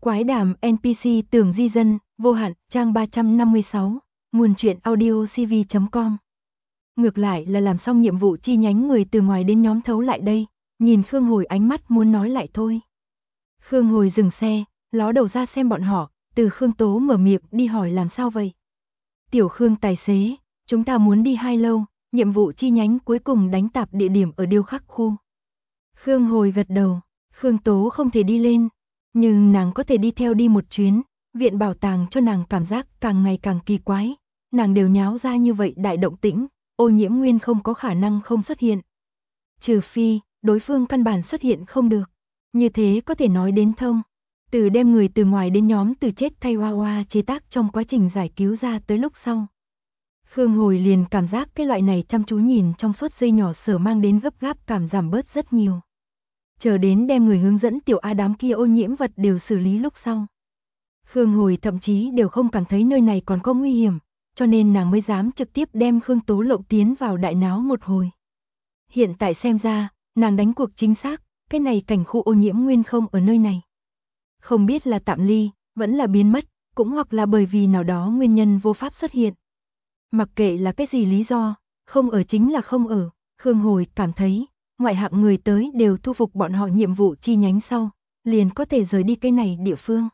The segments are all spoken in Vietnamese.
Quái đàm NPC tưởng di dân, vô hạn, trang 356, nguồn truyện audio cv.com. Ngược lại là làm xong nhiệm vụ chi nhánh người từ ngoài đến nhóm thấu lại đây, nhìn Khương Hồi ánh mắt muốn nói lại thôi. Khương Hồi dừng xe, ló đầu ra xem bọn họ, từ Khương Tố mở miệng đi hỏi làm sao vậy. Tiểu Khương tài xế, chúng ta muốn đi hai lâu, nhiệm vụ chi nhánh cuối cùng đánh tạp địa điểm ở điêu khắc khu. Khương Hồi gật đầu, Khương Tố không thể đi lên, nhưng nàng có thể đi theo đi một chuyến, viện bảo tàng cho nàng cảm giác càng ngày càng kỳ quái, nàng đều nháo ra như vậy đại động tĩnh, Ô Nhiễm Nguyên không có khả năng không xuất hiện. Trừ phi, đối phương căn bản xuất hiện không được, như thế có thể nói đến thông. Từ đem người từ ngoài đến nhóm từ chết thay hoa hoa chế tác trong quá trình giải cứu ra tới lúc sau. Khương Hồi liền cảm giác cái loại này chăm chú nhìn trong suốt dây nhỏ sở mang đến gấp gáp cảm giảm bớt rất nhiều. Chờ đến đem người hướng dẫn tiểu A đám kia ô nhiễm vật đều xử lý lúc sau. Khương Hồi thậm chí đều không cảm thấy nơi này còn có nguy hiểm, cho nên nàng mới dám trực tiếp đem Khương Tố lộng tiến vào đại náo một hồi. Hiện tại xem ra, nàng đánh cuộc chính xác, cái này cảnh khu ô nhiễm nguyên không ở nơi này. Không biết là tạm ly, vẫn là biến mất, cũng hoặc là bởi vì nào đó nguyên nhân vô pháp xuất hiện. Mặc kệ là cái gì lý do, không ở chính là không ở, Khương Hồi cảm thấy, ngoại hạng người tới đều thu phục bọn họ nhiệm vụ chi nhánh sau, liền có thể rời đi cái này địa phương.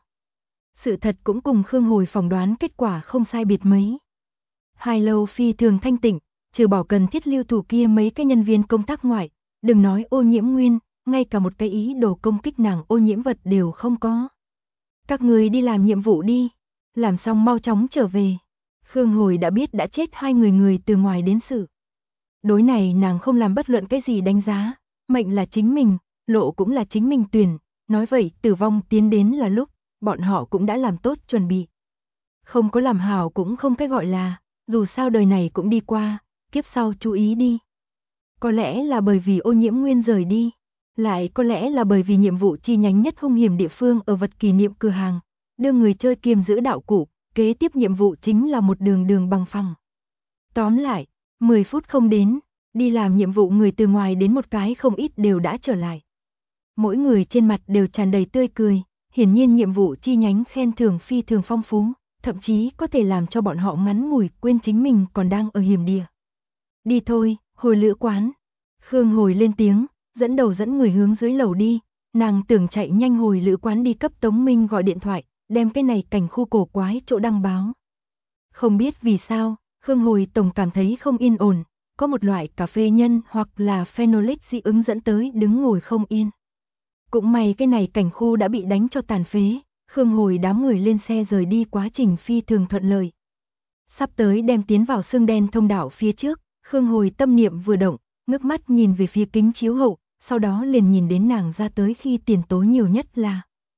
Sự thật cũng cùng Khương Hồi phỏng đoán kết quả không sai biệt mấy. Hai lâu phi thường thanh tịnh, trừ bỏ cần thiết lưu thủ kia mấy cái nhân viên công tác ngoại, đừng nói ô nhiễm nguyên, ngay cả một cái ý đồ công kích nàng ô nhiễm vật đều không có. Các người đi làm nhiệm vụ đi, làm xong mau chóng trở về. Khương Hồi đã biết đã chết hai người từ ngoài đến sự. Đối này nàng không làm bất luận cái gì đánh giá, mệnh là chính mình, lộ cũng là chính mình tuyển, nói vậy tử vong tiến đến là lúc, bọn họ cũng đã làm tốt chuẩn bị. Không có làm hảo cũng không cái gọi là, dù sao đời này cũng đi qua, kiếp sau chú ý đi. Có lẽ là bởi vì ô nhiễm nguyên rời đi, lại có lẽ là bởi vì nhiệm vụ chi nhánh nhất hung hiểm địa phương ở vật kỷ niệm cửa hàng, đưa người chơi kiềm giữ đạo cụ, kế tiếp nhiệm vụ chính là một đường bằng phẳng. Tóm lại, 10 phút không đến, đi làm nhiệm vụ người từ ngoài đến một cái không ít đều đã trở lại. Mỗi người trên mặt đều tràn đầy tươi cười, hiển nhiên nhiệm vụ chi nhánh khen thưởng phi thường phong phú, thậm chí có thể làm cho bọn họ ngắn ngủi quên chính mình còn đang ở hiểm địa. Đi thôi, hồi lữ quán. Khương Hồi lên tiếng, dẫn đầu dẫn người hướng dưới lầu đi, nàng tưởng chạy nhanh hồi lữ quán đi cấp Tống Minh gọi điện thoại, đem cái này cảnh khu cổ quái chỗ đăng báo. Không biết vì sao, Khương Hồi tổng cảm thấy không yên ổn, có một loại cà phê nhân hoặc là phenolic dị ứng dẫn tới đứng ngồi không yên. Cũng may cái này cảnh khu đã bị đánh cho tàn phế, Khương Hồi đám người lên xe rời đi quá trình phi thường thuận lợi. Sắp tới đem tiến vào xương đen thông đạo phía trước, Khương Hồi tâm niệm vừa động, ngước mắt nhìn về phía kính chiếu hậu, sau đó liền nhìn đến nàng ra tới khi tiền tối nhiều nhất là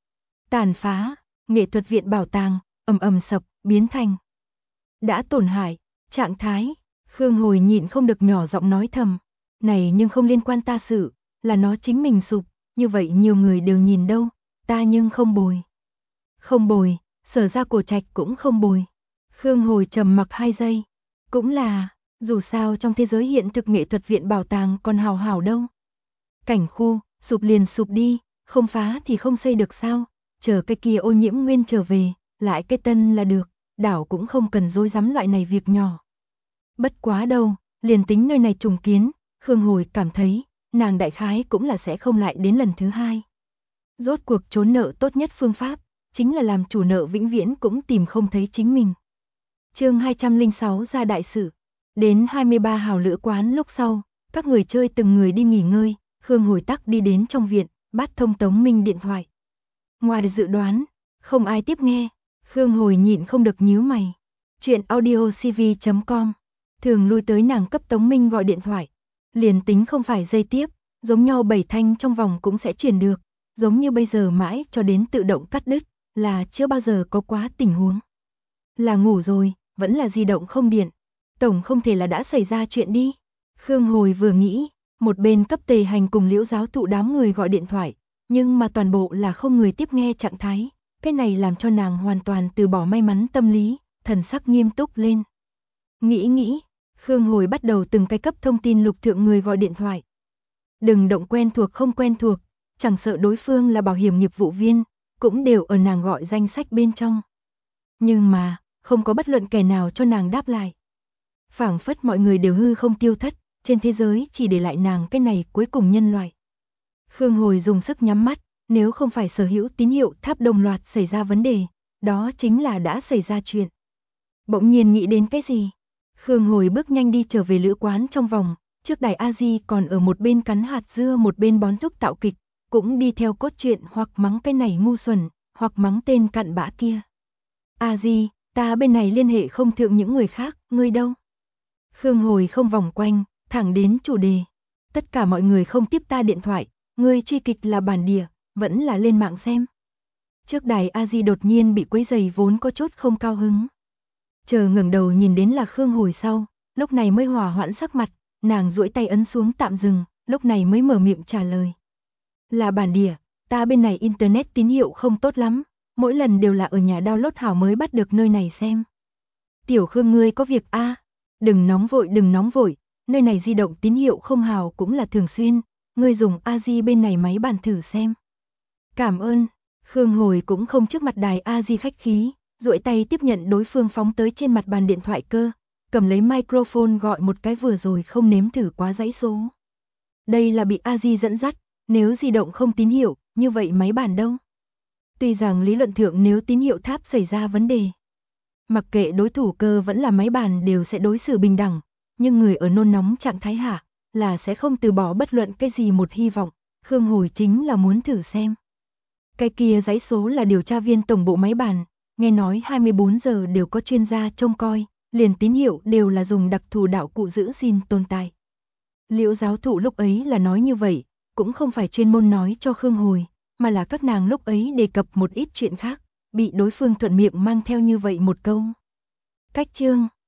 tàn phá, nghệ thuật viện bảo tàng, ầm sập, biến thành đã tổn hại, trạng thái. Khương Hồi nhịn không được nhỏ giọng nói thầm, này nhưng không liên quan ta sự, là nó chính mình sụp, như vậy nhiều người đều nhìn đâu, ta nhưng không bồi. Không bồi, Sở Ra Cổ Trạch cũng không bồi. Khương Hồi trầm mặc 2 giây, cũng là, dù sao trong thế giới hiện thực nghệ thuật viện bảo tàng còn hào hảo đâu. Cảnh khu, sụp liền sụp đi, không phá thì không xây được sao, chờ cái kia ô nhiễm nguyên trở về, lại cái tân là được, đảo cũng không cần rối rắm loại này việc nhỏ. Bất quá đâu, liền tính nơi này trùng kiến, Khương Hồi cảm thấy, nàng đại khái cũng là sẽ không lại đến lần thứ hai. Rốt cuộc trốn nợ tốt nhất phương pháp, chính là làm chủ nợ vĩnh viễn cũng tìm không thấy chính mình. Chương 206 ra đại sự. Đến 23 hào lữ quán lúc sau, các người chơi từng người đi nghỉ ngơi, Khương Hồi tắc đi đến trong viện, bắt thông Tống Minh điện thoại. Ngoài dự đoán, không ai tiếp nghe, Khương Hồi nhịn không được nhíu mày. Chuyện audio cv.com thường lui tới nàng cấp Tống Minh gọi điện thoại. Liền tính không phải dây tiếp, giống nhau 7 thanh trong vòng cũng sẽ truyền được, giống như bây giờ mãi cho đến tự động cắt đứt, là chưa bao giờ có quá tình huống. Là ngủ rồi, vẫn là di động không điện, tổng không thể là đã xảy ra chuyện đi. Khương Hồi vừa nghĩ, một bên cấp Tề Hành cùng Liễu giáo thụ đám người gọi điện thoại, nhưng mà toàn bộ là không người tiếp nghe trạng thái, cái này làm cho nàng hoàn toàn từ bỏ may mắn tâm lý, thần sắc nghiêm túc lên. Nghĩ, Khương Hồi bắt đầu từng cái cấp thông tin lục thượng người gọi điện thoại. Đừng động quen thuộc không quen thuộc, chẳng sợ đối phương là bảo hiểm nghiệp vụ viên, cũng đều ở nàng gọi danh sách bên trong. Nhưng mà, không có bất luận kẻ nào cho nàng đáp lại. Phảng phất mọi người đều hư không tiêu thất, trên thế giới chỉ để lại nàng cái này cuối cùng nhân loại. Khương Hồi dùng sức nhắm mắt, nếu không phải sở hữu tín hiệu tháp đồng loạt xảy ra vấn đề, đó chính là đã xảy ra chuyện. Bỗng nhiên nghĩ đến cái gì? Khương Hồi bước nhanh đi trở về lữ quán trong vòng, trước đài A-di còn ở một bên cắn hạt dưa một bên bón thuốc tạo kịch, cũng đi theo cốt truyện hoặc mắng cái này ngu xuẩn, hoặc mắng tên cặn bã kia. A-di, ta bên này liên hệ không thượng những người khác, ngươi đâu? Khương Hồi không vòng quanh, thẳng đến chủ đề. Tất cả mọi người không tiếp ta điện thoại, ngươi truy kịch là bản địa, vẫn là lên mạng xem. Trước đài A-di đột nhiên bị quấy rầy vốn có chút không cao hứng. Chờ ngẩng đầu nhìn đến là Khương Hồi sau, lúc này mới hòa hoãn sắc mặt, nàng duỗi tay ấn xuống tạm dừng, lúc này mới mở miệng trả lời. Là bản địa, ta bên này internet tín hiệu không tốt lắm, mỗi lần đều là ở nhà download hảo mới bắt được nơi này xem. Tiểu Khương ngươi có việc a? Đừng nóng vội, nơi này di động tín hiệu không hào cũng là thường xuyên, ngươi dùng A-di bên này máy bàn thử xem. Cảm ơn, Khương Hồi cũng không trước mặt đài A-di khách khí, duỗi tay tiếp nhận đối phương phóng tới trên mặt bàn điện thoại cơ, cầm lấy microphone gọi một cái vừa rồi không nếm thử quá dãy số. Đây là bị A-di dẫn dắt, nếu di động không tín hiệu, như vậy máy bàn đâu? Tuy rằng lý luận thượng nếu tín hiệu tháp xảy ra vấn đề, mặc kệ đối thủ cơ vẫn là máy bàn đều sẽ đối xử bình đẳng, nhưng người ở nôn nóng trạng thái hạ là sẽ không từ bỏ bất luận cái gì một hy vọng, Khương Hồi chính là muốn thử xem. Cái kia dãy số là điều tra viên tổng bộ máy bàn, nghe nói 24 giờ đều có chuyên gia trông coi, liền tín hiệu đều là dùng đặc thù đạo cụ giữ gìn tồn tại. Liễu giáo thụ lúc ấy là nói như vậy, cũng không phải chuyên môn nói cho Khương Hồi, mà là các nàng lúc ấy đề cập một ít chuyện khác, bị đối phương thuận miệng mang theo như vậy một câu. Cách chương